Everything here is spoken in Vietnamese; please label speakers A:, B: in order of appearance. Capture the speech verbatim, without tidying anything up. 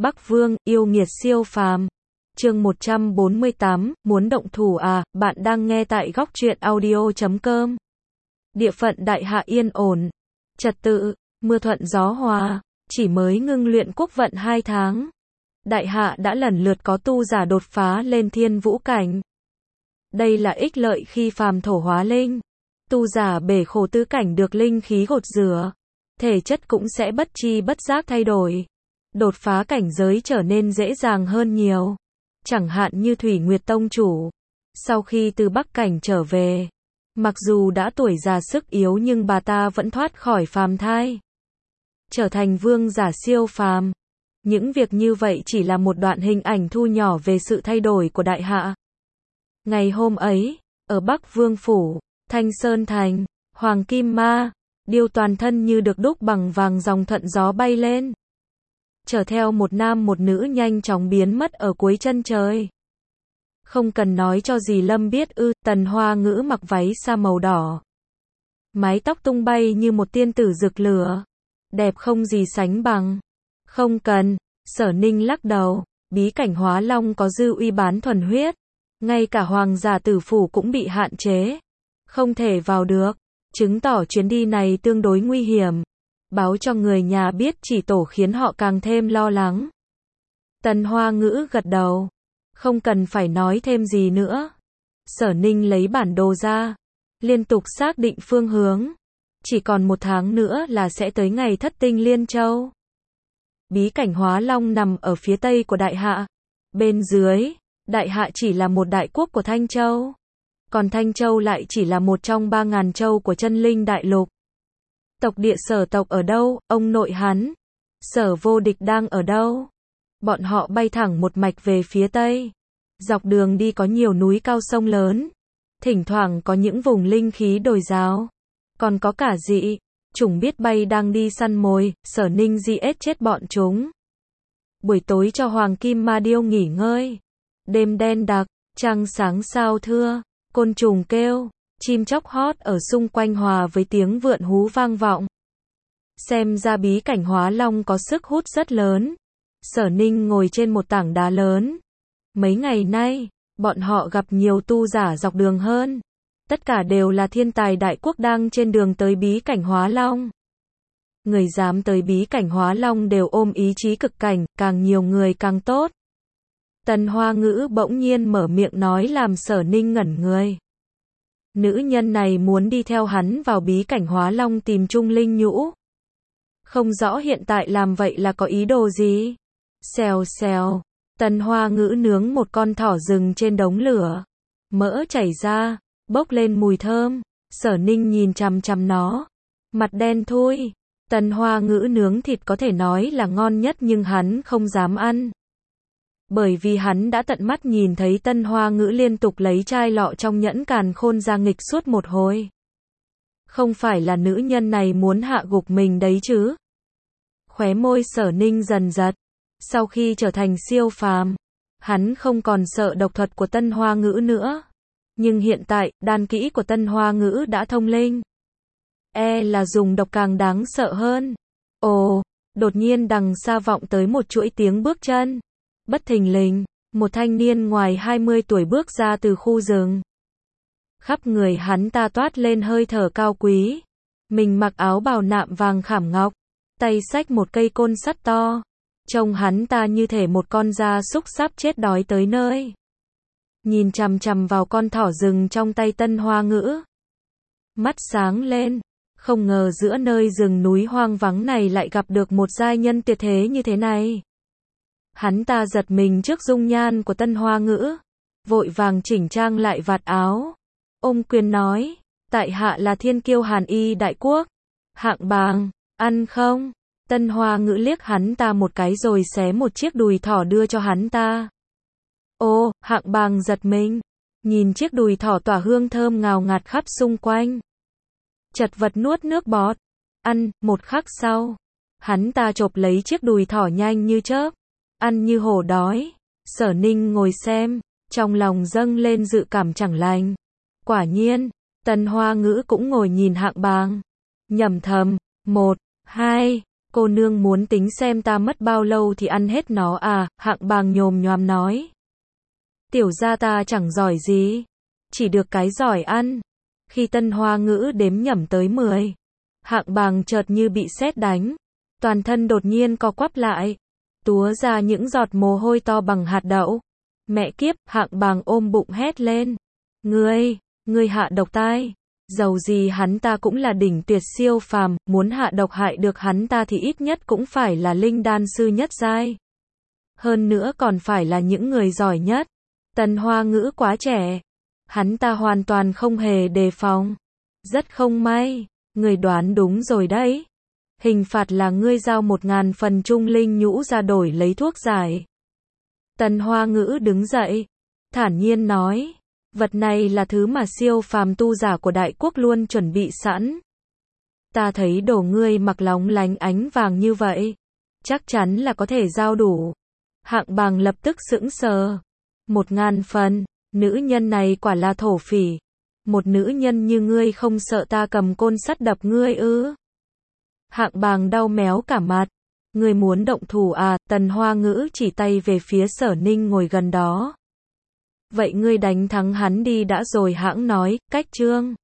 A: Bắc Vương, yêu nghiệt siêu phàm. Chương một trăm bốn mươi tám, muốn động thủ à, bạn đang nghe tại góc truyện audio chấm com. Địa phận Đại Hạ yên ổn, trật tự, mưa thuận gió hòa, chỉ mới ngưng luyện quốc vận hai tháng. Đại Hạ đã lần lượt có tu giả đột phá lên thiên vũ cảnh. Đây là ích lợi khi phàm thổ hóa linh. Tu giả bể khổ tứ cảnh được linh khí gột rửa, thể chất cũng sẽ bất chi bất giác thay đổi. Đột phá cảnh giới trở nên dễ dàng hơn nhiều. Chẳng hạn như Thủy Nguyệt Tông chủ, sau khi từ Bắc cảnh trở về, mặc dù đã tuổi già sức yếu nhưng bà ta vẫn thoát khỏi phàm thai, trở thành vương giả siêu phàm. Những việc như vậy chỉ là một đoạn hình ảnh thu nhỏ về sự thay đổi của Đại Hạ. Ngày hôm ấy, ở Bắc Vương phủ, Thanh Sơn thành, Hoàng Kim Ma, điêu toàn thân như được đúc bằng vàng dòng thuận gió bay lên, chở theo một nam một nữ nhanh chóng biến mất ở cuối chân trời. Không cần nói cho dì Lâm biết ư, Tần Hoa Ngữ mặc váy sa màu đỏ, mái tóc tung bay như một tiên tử rực lửa, đẹp không gì sánh bằng. Không cần, Sở Ninh lắc đầu, bí cảnh hóa long có dư uy bán thuần huyết, ngay cả hoàng giả tử phủ cũng bị hạn chế, không thể vào được, chứng tỏ chuyến đi này tương đối nguy hiểm. Báo cho người nhà biết chỉ tổ khiến họ càng thêm lo lắng. Tần Hoa Ngữ gật đầu, không cần phải nói thêm gì nữa. Sở Ninh lấy bản đồ ra, liên tục xác định phương hướng. Chỉ còn một tháng nữa là sẽ tới ngày thất tinh Liên Châu. Bí cảnh hóa long nằm ở phía tây của Đại Hạ. Bên dưới, Đại Hạ chỉ là một đại quốc của Thanh Châu. Còn Thanh Châu lại chỉ là một trong ba ngàn châu của chân linh đại lục. Tộc địa Sở tộc ở đâu, ông nội hắn? Sở Vô Địch đang ở đâu? Bọn họ bay thẳng một mạch về phía tây. Dọc đường đi có nhiều núi cao sông lớn. Thỉnh thoảng có những vùng linh khí đồi rào. Còn có cả dị chủng biết bay đang đi săn mồi. Sở Ninh di ết chết bọn chúng. Buổi tối cho Hoàng Kim Ma Điêu nghỉ ngơi. Đêm đen đặc, trăng sáng sao thưa, côn trùng kêu, chim chóc hót ở xung quanh hòa với tiếng vượn hú vang vọng. Xem ra bí cảnh hóa long có sức hút rất lớn. Sở Ninh ngồi trên một tảng đá lớn. Mấy ngày nay, bọn họ gặp nhiều tu giả dọc đường hơn. Tất cả đều là thiên tài đại quốc đang trên đường tới bí cảnh hóa long. Người dám tới bí cảnh hóa long đều ôm ý chí cực cảnh, càng nhiều người càng tốt. Tần Hoa Ngữ bỗng nhiên mở miệng nói làm Sở Ninh ngẩn người. Nữ nhân này muốn đi theo hắn vào bí cảnh hóa long tìm Trung Linh Nhũ. Không rõ hiện tại làm vậy là có ý đồ gì. Xèo xèo, Tần Hoa Ngữ nướng một con thỏ rừng trên đống lửa. Mỡ chảy ra, bốc lên mùi thơm. Sở Ninh nhìn chằm chằm nó. Mặt đen thui. Tần Hoa Ngữ nướng thịt có thể nói là ngon nhất nhưng hắn không dám ăn. Bởi vì hắn đã tận mắt nhìn thấy Tần Hoa Ngữ liên tục lấy chai lọ trong nhẫn càn khôn ra nghịch suốt một hồi. Không phải là nữ nhân này muốn hạ gục mình đấy chứ. Khóe môi Sở Ninh dần giật. Sau khi trở thành siêu phàm, hắn không còn sợ độc thuật của Tần Hoa Ngữ nữa. Nhưng hiện tại, đan kỹ của Tần Hoa Ngữ đã thông linh. E là dùng độc càng đáng sợ hơn. Ồ, đột nhiên đằng xa vọng tới một chuỗi tiếng bước chân. Bất thình lình, một thanh niên ngoài hai mươi tuổi bước ra từ khu rừng. Khắp người hắn ta toát lên hơi thở cao quý. Mình mặc áo bào nạm vàng khảm ngọc, tay xách một cây côn sắt to. Trông hắn ta như thể một con gia súc sắp chết đói tới nơi. Nhìn chằm chằm vào con thỏ rừng trong tay Tần Hoa Ngữ. Mắt sáng lên, không ngờ giữa nơi rừng núi hoang vắng này lại gặp được một giai nhân tuyệt thế như thế này. Hắn ta giật mình trước dung nhan của Tần Hoa Ngữ, vội vàng chỉnh trang lại vạt áo, ôm quyền nói, tại hạ là thiên kiêu Hàn Y đại quốc, hạng bàng, ăn không? Tần Hoa Ngữ liếc hắn ta một cái rồi xé một chiếc đùi thỏ đưa cho hắn ta. Ô, hạng bàng giật mình, nhìn chiếc đùi thỏ tỏa hương thơm ngào ngạt khắp xung quanh. Chật vật nuốt nước bọt, ăn, một khắc sau, hắn ta chộp lấy chiếc đùi thỏ nhanh như chớp. Ăn như hổ đói. Sở Ninh ngồi xem, trong lòng dâng lên dự cảm chẳng lành. Quả nhiên, Tần Hoa Ngữ cũng ngồi nhìn hạng bàng. Nhẩm thầm, một, hai, Cô nương muốn tính xem ta mất bao lâu thì ăn hết nó à, Hạng Bàng nhồm nhoàm nói. Tiểu gia ta chẳng giỏi gì, chỉ được cái giỏi ăn. Khi Tân Hoa Ngữ đếm nhẩm tới mười, Hạng Bàng chợt như bị sét đánh, toàn thân đột nhiên co quắp lại, túa ra những giọt mồ hôi to bằng hạt đậu. Mẹ kiếp, Hạng Bàng ôm bụng hét lên. Ngươi, ngươi hạ độc tai. Dầu gì hắn ta cũng là đỉnh tuyệt siêu phàm, muốn hạ độc hại được hắn ta thì ít nhất cũng phải là linh đan sư nhất giai. Hơn nữa còn phải là những người giỏi nhất. Tân Hoa Ngữ quá trẻ, hắn ta hoàn toàn không hề đề phòng. Rất không may, người đoán đúng rồi đấy. Hình phạt là ngươi giao một ngàn phần trung linh nhũ ra đổi lấy thuốc giải. Tân Hoa Ngữ đứng dậy, thản nhiên nói, vật này là thứ mà siêu phàm tu giả của đại quốc luôn chuẩn bị sẵn. Ta thấy đồ ngươi mặc lóng lánh ánh vàng như vậy, chắc chắn là có thể giao đủ. Hạng Bàng lập tức sững sờ. Một ngàn phần, nữ nhân này quả là thổ phỉ. Một nữ nhân như ngươi không sợ ta cầm côn sắt đập ngươi ư? Hạng Bàng đau méo cả mặt. Ngươi muốn động thủ à? Tần Hoa Ngữ chỉ tay về phía Sở Ninh ngồi gần đó. Vậy ngươi đánh thắng hắn đi đã rồi hãng nói, cách trương.